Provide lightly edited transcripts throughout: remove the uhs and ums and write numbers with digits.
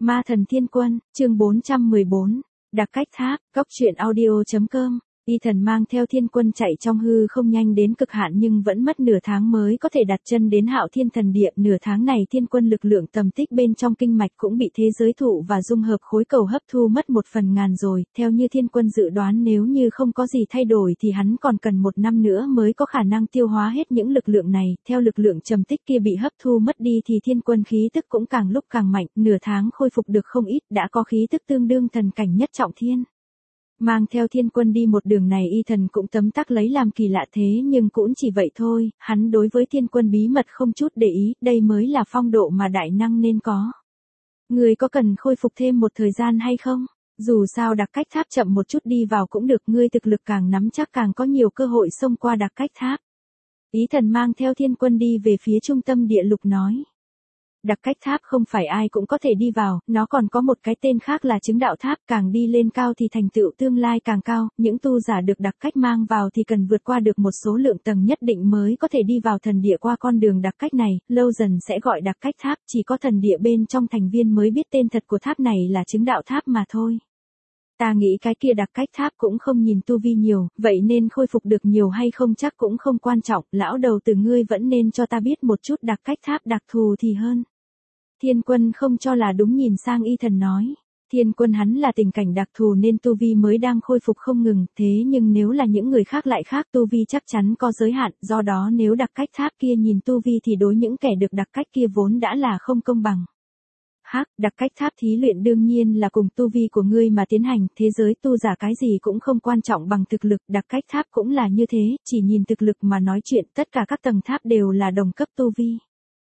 Ma thần thiên quân, chương 414, đặc cách tháp, góc truyện audio.com. Y thần mang theo thiên quân chạy trong hư không nhanh đến cực hạn nhưng vẫn mất nửa tháng mới có thể đặt chân đến Hạo Thiên Thần Địa. Nửa tháng này thiên quân lực lượng tầm tích bên trong kinh mạch cũng bị thế giới thụ và dung hợp khối cầu hấp thu mất 1/1000 rồi. Theo như thiên quân dự đoán, nếu như không có gì thay đổi thì hắn còn cần 1 năm nữa mới có khả năng tiêu hóa hết những lực lượng này. Theo lực lượng trầm tích kia bị hấp thu mất đi thì thiên quân khí tức cũng càng lúc càng mạnh, nửa tháng khôi phục được không ít, đã có khí tức tương đương thần cảnh nhất trọng thiên. Mang theo thiên quân đi một đường này y thần cũng tấm tắc lấy làm kỳ lạ, thế nhưng cũng chỉ vậy thôi, hắn đối với thiên quân bí mật không chút để ý, đây mới là phong độ mà đại năng nên có. Người có cần khôi phục thêm một thời gian hay không? Dù sao đặc cách tháp chậm một chút đi vào cũng được, ngươi thực lực càng nắm chắc càng có nhiều cơ hội xông qua đặc cách tháp. Ý thần mang theo thiên quân đi về phía trung tâm địa lục nói. Đặc cách tháp không phải ai cũng có thể đi vào, nó còn có một cái tên khác là chứng đạo tháp, càng đi lên cao thì thành tựu tương lai càng cao, những tu giả được đặc cách mang vào thì cần vượt qua được một số lượng tầng nhất định mới có thể đi vào thần địa. Qua con đường đặc cách này, lâu dần sẽ gọi đặc cách tháp, chỉ có thần địa bên trong thành viên mới biết tên thật của tháp này là chứng đạo tháp mà thôi. Ta nghĩ cái kia đặc cách tháp cũng không nhìn tu vi nhiều, vậy nên khôi phục được nhiều hay không chắc cũng không quan trọng, lão đầu từ ngươi vẫn nên cho ta biết một chút đặc cách tháp đặc thù thì hơn. Thiên quân không cho là đúng nhìn sang y thần nói. Thiên quân hắn là tình cảnh đặc thù nên tu vi mới đang khôi phục không ngừng, thế nhưng nếu là những người khác lại khác, tu vi chắc chắn có giới hạn, do đó nếu đặc cách tháp kia nhìn tu vi thì đối những kẻ được đặc cách kia vốn đã là không công bằng. Đặc cách tháp thí luyện đương nhiên là cùng tu vi của ngươi mà tiến hành, thế giới tu giả cái gì cũng không quan trọng bằng thực lực, đặc cách tháp cũng là như thế, chỉ nhìn thực lực mà nói chuyện, tất cả các tầng tháp đều là đồng cấp tu vi.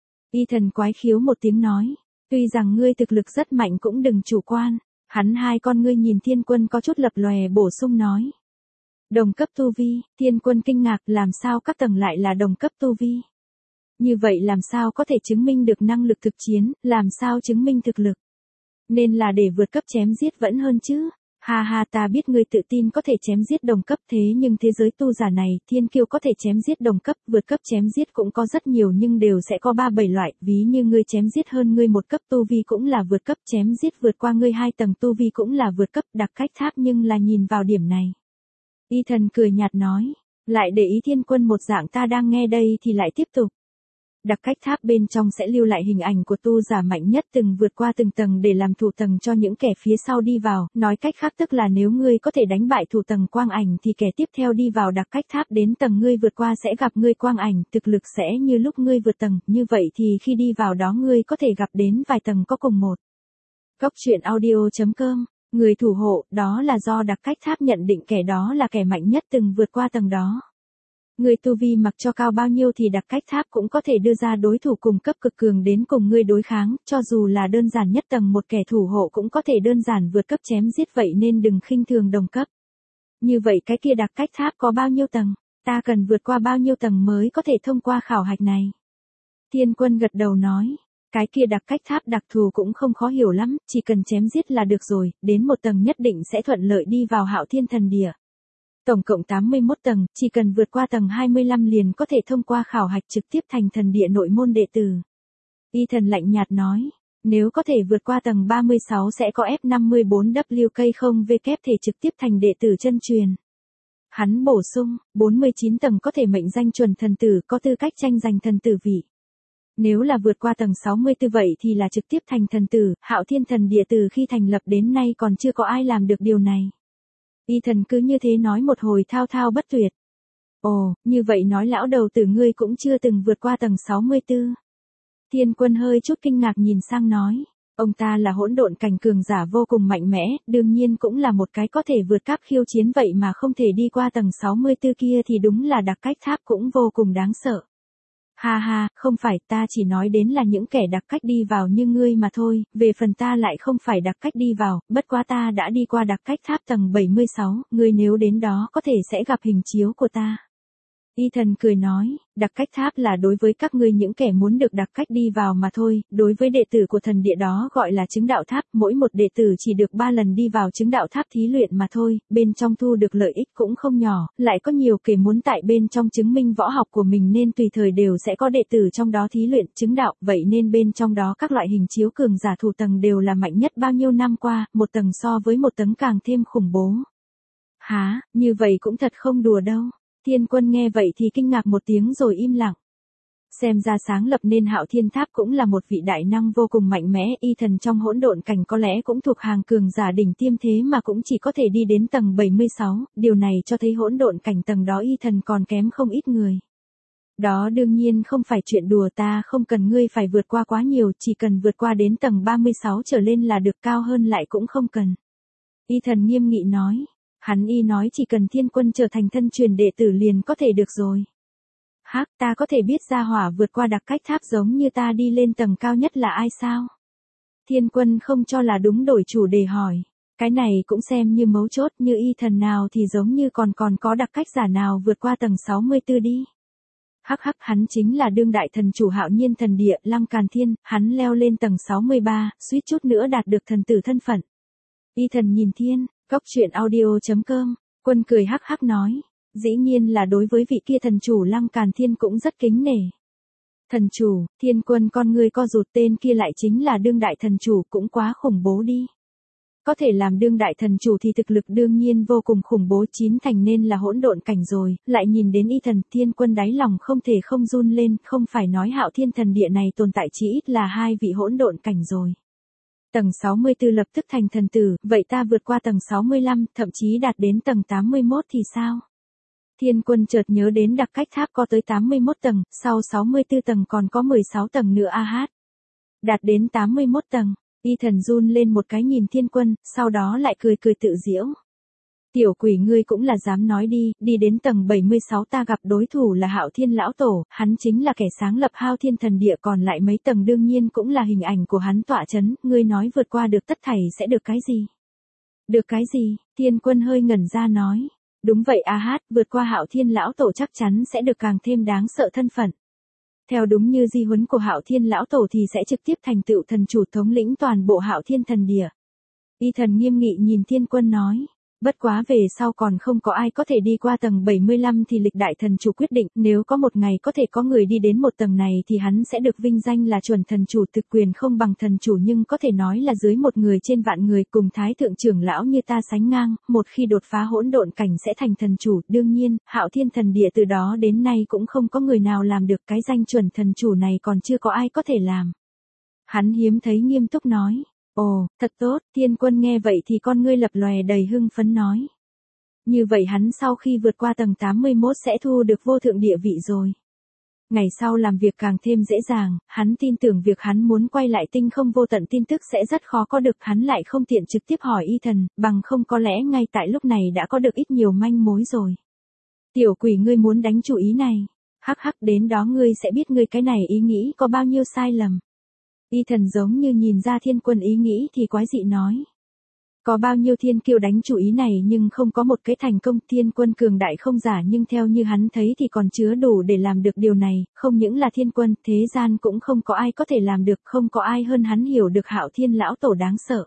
Y thần quái khiếu một tiếng nói, tuy rằng ngươi thực lực rất mạnh cũng đừng chủ quan. Hắn hai con ngươi nhìn thiên quân có chút lập lòe bổ sung nói. Đồng cấp tu vi, thiên quân kinh ngạc, làm sao các tầng lại là đồng cấp tu vi? Như vậy làm sao có thể chứng minh được năng lực thực chiến, làm sao chứng minh thực lực? Nên là để vượt cấp chém giết vẫn hơn chứ. Ha ha, ta biết ngươi tự tin có thể chém giết đồng cấp, thế nhưng thế giới tu giả này, thiên kiêu có thể chém giết đồng cấp, vượt cấp chém giết cũng có rất nhiều nhưng đều sẽ có 3-7 loại, ví như ngươi chém giết hơn ngươi một cấp tu vi cũng là vượt cấp, chém giết vượt qua ngươi 2 tầng tu vi cũng là vượt cấp, đặc cách tháp nhưng là nhìn vào điểm này. Y thần cười nhạt nói, lại để ý thiên quân một dạng ta đang nghe đây thì lại tiếp tục. Đặc cách tháp bên trong sẽ lưu lại hình ảnh của tu giả mạnh nhất từng vượt qua từng tầng để làm thủ tầng cho những kẻ phía sau đi vào, nói cách khác tức là nếu ngươi có thể đánh bại thủ tầng quang ảnh thì kẻ tiếp theo đi vào đặc cách tháp đến tầng ngươi vượt qua sẽ gặp ngươi quang ảnh, thực lực sẽ như lúc ngươi vượt tầng, như vậy thì khi đi vào đó ngươi có thể gặp đến vài tầng có cùng một. Góc truyện audio.com, người thủ hộ, đó là do đặc cách tháp nhận định kẻ đó là kẻ mạnh nhất từng vượt qua tầng đó. Người tu vi mặc cho cao bao nhiêu thì đặc cách tháp cũng có thể đưa ra đối thủ cùng cấp cực cường đến cùng ngươi đối kháng, cho dù là đơn giản nhất tầng một kẻ thủ hộ cũng có thể đơn giản vượt cấp chém giết, vậy nên đừng khinh thường đồng cấp. Như vậy cái kia đặc cách tháp có bao nhiêu tầng? Ta cần vượt qua bao nhiêu tầng mới có thể thông qua khảo hạch này? Thiên quân gật đầu nói, cái kia đặc cách tháp đặc thù cũng không khó hiểu lắm, chỉ cần chém giết là được rồi, đến một tầng nhất định sẽ thuận lợi đi vào Hạo Thiên Thần Địa. Tổng cộng 81 tầng, chỉ cần vượt qua tầng 25 liền có thể thông qua khảo hạch trực tiếp thành thần địa nội môn đệ tử. Y thần lạnh nhạt nói, nếu có thể vượt qua tầng 36 sẽ có F54WK0V thể trực tiếp thành đệ tử chân truyền. Hắn bổ sung, 49 tầng có thể mệnh danh chuẩn thần tử, có tư cách tranh giành thần tử vị. Nếu là vượt qua tầng 64 vậy thì là trực tiếp thành thần tử, Hạo Thiên Thần Địa từ khi thành lập đến nay còn chưa có ai làm được điều này. Y thần cứ như thế nói một hồi thao thao bất tuyệt. Ồ, như vậy nói lão đầu tử ngươi cũng chưa từng vượt qua tầng 64. Thiên quân hơi chút kinh ngạc nhìn sang nói, ông ta là hỗn độn cảnh cường giả vô cùng mạnh mẽ, đương nhiên cũng là một cái có thể vượt cấp khiêu chiến, vậy mà không thể đi qua tầng 64 kia thì đúng là đặc cách tháp cũng vô cùng đáng sợ. Ha ha, không phải, ta chỉ nói đến là những kẻ đặc cách đi vào như ngươi mà thôi, về phần ta lại không phải đặc cách đi vào, bất quá ta đã đi qua đặc cách tháp tầng 76, ngươi nếu đến đó có thể sẽ gặp hình chiếu của ta. Y Thần cười nói, đặc cách tháp là đối với các ngươi những kẻ muốn được đặc cách đi vào mà thôi, đối với đệ tử của thần địa đó gọi là chứng đạo tháp, mỗi một đệ tử chỉ được 3 lần đi vào chứng đạo tháp thí luyện mà thôi, bên trong thu được lợi ích cũng không nhỏ, lại có nhiều kẻ muốn tại bên trong chứng minh võ học của mình nên tùy thời đều sẽ có đệ tử trong đó thí luyện chứng đạo, vậy nên bên trong đó các loại hình chiếu cường giả thủ tầng đều là mạnh nhất bao nhiêu năm qua, một tầng so với một tầng càng thêm khủng bố. Hả, như vậy cũng thật không đùa đâu. Thiên Quân nghe vậy thì kinh ngạc một tiếng rồi im lặng. Xem ra sáng lập nên Hạo Thiên Tháp cũng là một vị đại năng vô cùng mạnh mẽ, Y Thần trong hỗn độn cảnh có lẽ cũng thuộc hàng cường giả đỉnh tiêm thế mà cũng chỉ có thể đi đến tầng 76, điều này cho thấy hỗn độn cảnh tầng đó Y Thần còn kém không ít người. Đó đương nhiên không phải chuyện đùa, ta không cần ngươi phải vượt qua quá nhiều, chỉ cần vượt qua đến tầng 36 trở lên là được, cao hơn lại cũng không cần. Y Thần nghiêm nghị nói. Hắn y nói chỉ cần Thiên Quân trở thành thân truyền đệ tử liền có thể được rồi. Hắc, ta có thể biết gia hỏa vượt qua đặc cách tháp giống như ta đi lên tầng cao nhất là ai sao? Thiên Quân không cho là đúng đổi chủ đề hỏi. Cái này cũng xem như mấu chốt, như Y Thần nào thì giống như còn có đặc cách giả nào vượt qua tầng 64 đi. Hắc hắc, hắn chính là đương đại thần chủ Hạo Nhiên thần địa Lăng Càn Thiên, hắn leo lên tầng 63, suýt chút nữa đạt được thần tử thân phận. Y Thần nhìn Thiên. Góc truyện audio.com, Quân cười hắc hắc nói, dĩ nhiên là đối với vị kia thần chủ Lăng Càn Thiên cũng rất kính nể. Thần chủ, Thiên Quân con ngươi co rụt, tên kia lại chính là đương đại thần chủ, cũng quá khủng bố đi. Có thể làm đương đại thần chủ thì thực lực đương nhiên vô cùng khủng bố, chín thành nên là hỗn độn cảnh rồi, lại nhìn đến Y Thần, Thiên Quân đáy lòng không thể không run lên, không phải nói Hạo Thiên thần địa này tồn tại chỉ ít là 2 vị hỗn độn cảnh rồi. Tầng 64 lập tức thành thần tử, vậy ta vượt qua tầng 65, thậm chí đạt đến tầng 81 thì sao? Thiên Quân chợt nhớ đến đặc cách tháp có tới 81 tầng, sau 64 tầng còn có 16 tầng nữa a hát. Đạt đến 81 tầng, Y Thần run lên một cái nhìn Thiên Quân, sau đó lại cười cười tự giễu. Tiểu quỷ ngươi cũng là dám nói đi đến tầng 76 ta gặp đối thủ là Hạo Thiên lão tổ, hắn chính là kẻ sáng lập Hạo Thiên thần địa, còn lại mấy tầng đương nhiên cũng là hình ảnh của hắn tọa chấn, ngươi nói vượt qua được tất thảy sẽ được cái gì? Được cái gì? Thiên Quân hơi ngẩn ra nói. Đúng vậy a hát, vượt qua Hạo Thiên lão tổ chắc chắn sẽ được càng thêm đáng sợ thân phận. Theo đúng như di huấn của Hạo Thiên lão tổ thì sẽ trực tiếp thành tựu thần chủ thống lĩnh toàn bộ Hạo Thiên thần địa. Y Thần nghiêm nghị nhìn Thiên Quân nói. Bất quá về sau còn không có ai có thể đi qua tầng 75 thì lịch đại thần chủ quyết định, nếu có một ngày có thể có người đi đến một tầng này thì hắn sẽ được vinh danh là chuẩn thần chủ, thực quyền không bằng thần chủ nhưng có thể nói là dưới một người trên vạn người, cùng thái thượng trưởng lão như ta sánh ngang, một khi đột phá hỗn độn cảnh sẽ thành thần chủ, đương nhiên, Hạo Thiên thần địa từ đó đến nay cũng không có người nào làm được, cái danh chuẩn thần chủ này còn chưa có ai có thể làm. Hắn hiếm thấy nghiêm túc nói. Ồ, thật tốt, Thiên Quân nghe vậy thì con ngươi lập lòe đầy hưng phấn nói. Như vậy hắn sau khi vượt qua tầng 81 sẽ thu được vô thượng địa vị rồi. Ngày sau làm việc càng thêm dễ dàng, hắn tin tưởng việc hắn muốn quay lại tinh không vô tận tin tức sẽ rất khó có được, hắn lại không tiện trực tiếp hỏi Y Thần, bằng không có lẽ ngay tại lúc này đã có được ít nhiều manh mối rồi. Tiểu quỷ ngươi muốn đánh chủ ý này, hắc hắc, đến đó ngươi sẽ biết ngươi cái này ý nghĩ có bao nhiêu sai lầm. Y Thần giống như nhìn ra Thiên Quân ý nghĩ thì quái dị nói. Có bao nhiêu thiên kiêu đánh chủ ý này nhưng không có một cái thành công, Thiên Quân cường đại không giả nhưng theo như hắn thấy thì còn chứa đủ để làm được điều này, không những là Thiên Quân, thế gian cũng không có ai có thể làm được, không có ai hơn hắn hiểu được Hạo Thiên lão tổ đáng sợ.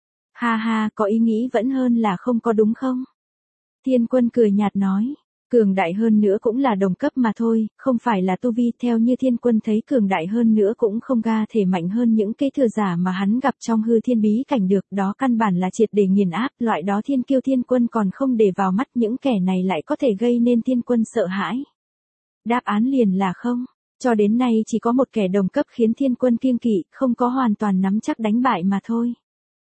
Ha ha, có ý nghĩ vẫn hơn là không có đúng không? Thiên Quân cười nhạt nói. Cường đại hơn nữa cũng là đồng cấp mà thôi, không phải là tu vi, theo như Thiên Quân thấy cường đại hơn nữa cũng không ga thể mạnh hơn những cái thừa giả mà hắn gặp trong hư thiên bí cảnh được, đó căn bản là triệt để nghiền áp, loại đó thiên kiêu Thiên Quân còn không để vào mắt, những kẻ này lại có thể gây nên Thiên Quân sợ hãi. Đáp án liền là không, cho đến nay chỉ có một kẻ đồng cấp khiến Thiên Quân kiêng kỵ, không có hoàn toàn nắm chắc đánh bại mà thôi.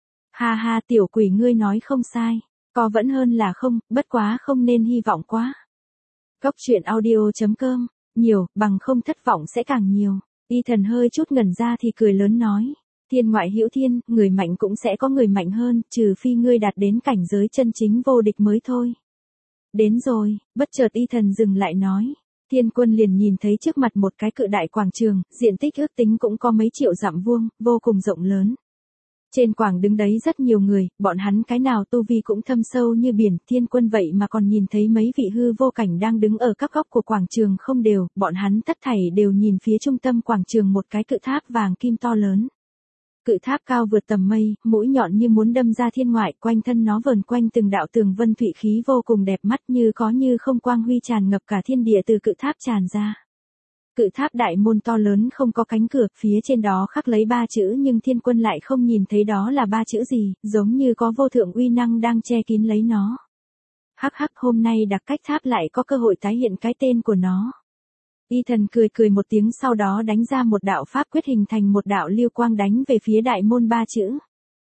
Ha ha, tiểu quỷ ngươi nói không sai, có vẫn hơn là không, bất quá không nên hy vọng quá. Góc truyện audio.com, nhiều, bằng không thất vọng sẽ càng nhiều. Y Thần hơi chút ngẩn ra thì cười lớn nói. Thiên ngoại hữu thiên, người mạnh cũng sẽ có người mạnh hơn, trừ phi ngươi đạt đến cảnh giới chân chính vô địch mới thôi. Đến rồi, bất chợt Y Thần dừng lại nói. Thiên Quân liền nhìn thấy trước mặt một cái cự đại quảng trường, diện tích ước tính cũng có mấy triệu dặm vuông, vô cùng rộng lớn. Trên quảng đứng đấy rất nhiều người, bọn hắn cái nào tu vi cũng thâm sâu như biển, Thiên Quân vậy mà còn nhìn thấy mấy vị hư vô cảnh đang đứng ở các góc của quảng trường không đều, bọn hắn tất thảy đều nhìn phía trung tâm quảng trường một cái cự tháp vàng kim to lớn. Cự tháp cao vượt tầm mây, mũi nhọn như muốn đâm ra thiên ngoại, quanh thân nó vờn quanh từng đạo tường vân thụy khí vô cùng đẹp mắt như có như không quang huy tràn ngập cả thiên địa từ cự tháp tràn ra. Cự tháp đại môn to lớn không có cánh cửa, phía trên đó khắc lấy 3 chữ nhưng Thiên Quân lại không nhìn thấy đó là 3 chữ gì, giống như có vô thượng uy năng đang che kín lấy nó. Hắc hắc, hôm nay Đặc Cách Tháp lại có cơ hội tái hiện cái tên của nó. Y Thần cười cười một tiếng, sau đó đánh ra một đạo pháp quyết hình thành một đạo lưu quang đánh về phía đại môn 3 chữ.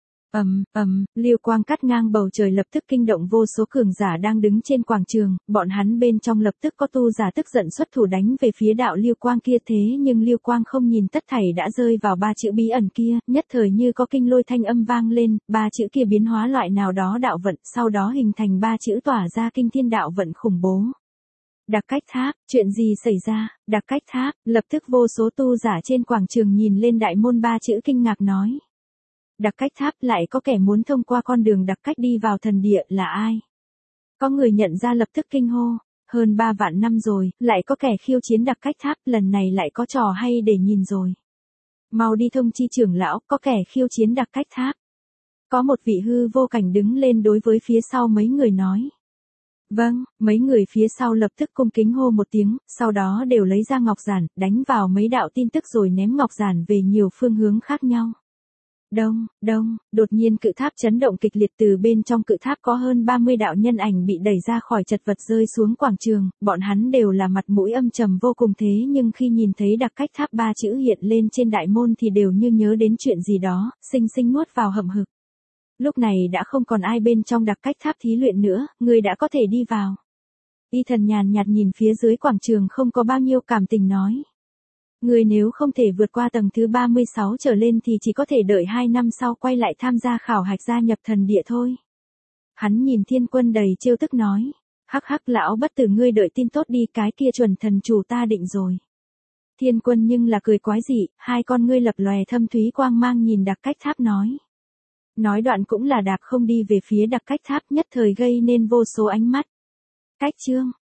Lưu quang cắt ngang bầu trời lập tức kinh động vô số cường giả đang đứng trên quảng trường, bọn hắn bên trong lập tức có tu giả tức giận xuất thủ đánh về phía đạo lưu quang kia, thế nhưng lưu quang không nhìn tất thảy đã rơi vào 3 chữ bí ẩn kia, nhất thời như có kinh lôi thanh âm vang lên, 3 chữ kia biến hóa loại nào đó đạo vận, sau đó hình thành 3 chữ tỏa ra kinh thiên đạo vận khủng bố. Đặc Cách Tháp, chuyện gì xảy ra? Đặc Cách Tháp, lập tức vô số tu giả trên quảng trường nhìn lên đại môn 3 chữ kinh ngạc nói. Đặc Cách Tháp, lại có kẻ muốn thông qua con đường đặc cách đi vào thần địa, là ai? Có người nhận ra lập tức kinh hô, hơn 3 vạn năm rồi, lại có kẻ khiêu chiến Đặc Cách Tháp, lần này lại có trò hay để nhìn rồi. Mau đi thông chi trưởng lão, có kẻ khiêu chiến Đặc Cách Tháp. Có một vị hư vô cảnh đứng lên đối với phía sau mấy người nói. Vâng, mấy người phía sau lập tức cung kính hô một tiếng, sau đó đều lấy ra ngọc giản, đánh vào mấy đạo tin tức rồi ném ngọc giản về nhiều phương hướng khác nhau. Đông, đột nhiên cự tháp chấn động kịch liệt, từ bên trong cự tháp có hơn 30 đạo nhân ảnh bị đẩy ra khỏi chật vật rơi xuống quảng trường, bọn hắn đều là mặt mũi âm trầm vô cùng, thế nhưng khi nhìn thấy Đặc Cách Tháp 3 chữ hiện lên trên đại môn thì đều như nhớ đến chuyện gì đó, xinh xinh nuốt vào hậm hực. Lúc này đã không còn ai bên trong Đặc Cách Tháp thí luyện nữa, người đã có thể đi vào. Y Thần nhàn nhạt nhìn phía dưới quảng trường không có bao nhiêu cảm tình nói. Người nếu không thể vượt qua tầng thứ 36 trở lên thì chỉ có thể đợi 2 năm sau quay lại tham gia khảo hạch gia nhập thần địa thôi. Hắn nhìn Thiên Quân đầy trêu tức nói. Hắc hắc, lão bất tử, ngươi đợi tin tốt đi, cái kia chuẩn thần chủ ta định rồi. Thiên Quân nhưng là cười quái dị, hai con ngươi lập lòe thâm thúy quang mang nhìn Đặc Cách Tháp nói. Nói đoạn cũng là đạp không đi về phía Đặc Cách Tháp, nhất thời gây nên vô số ánh mắt. Cách chương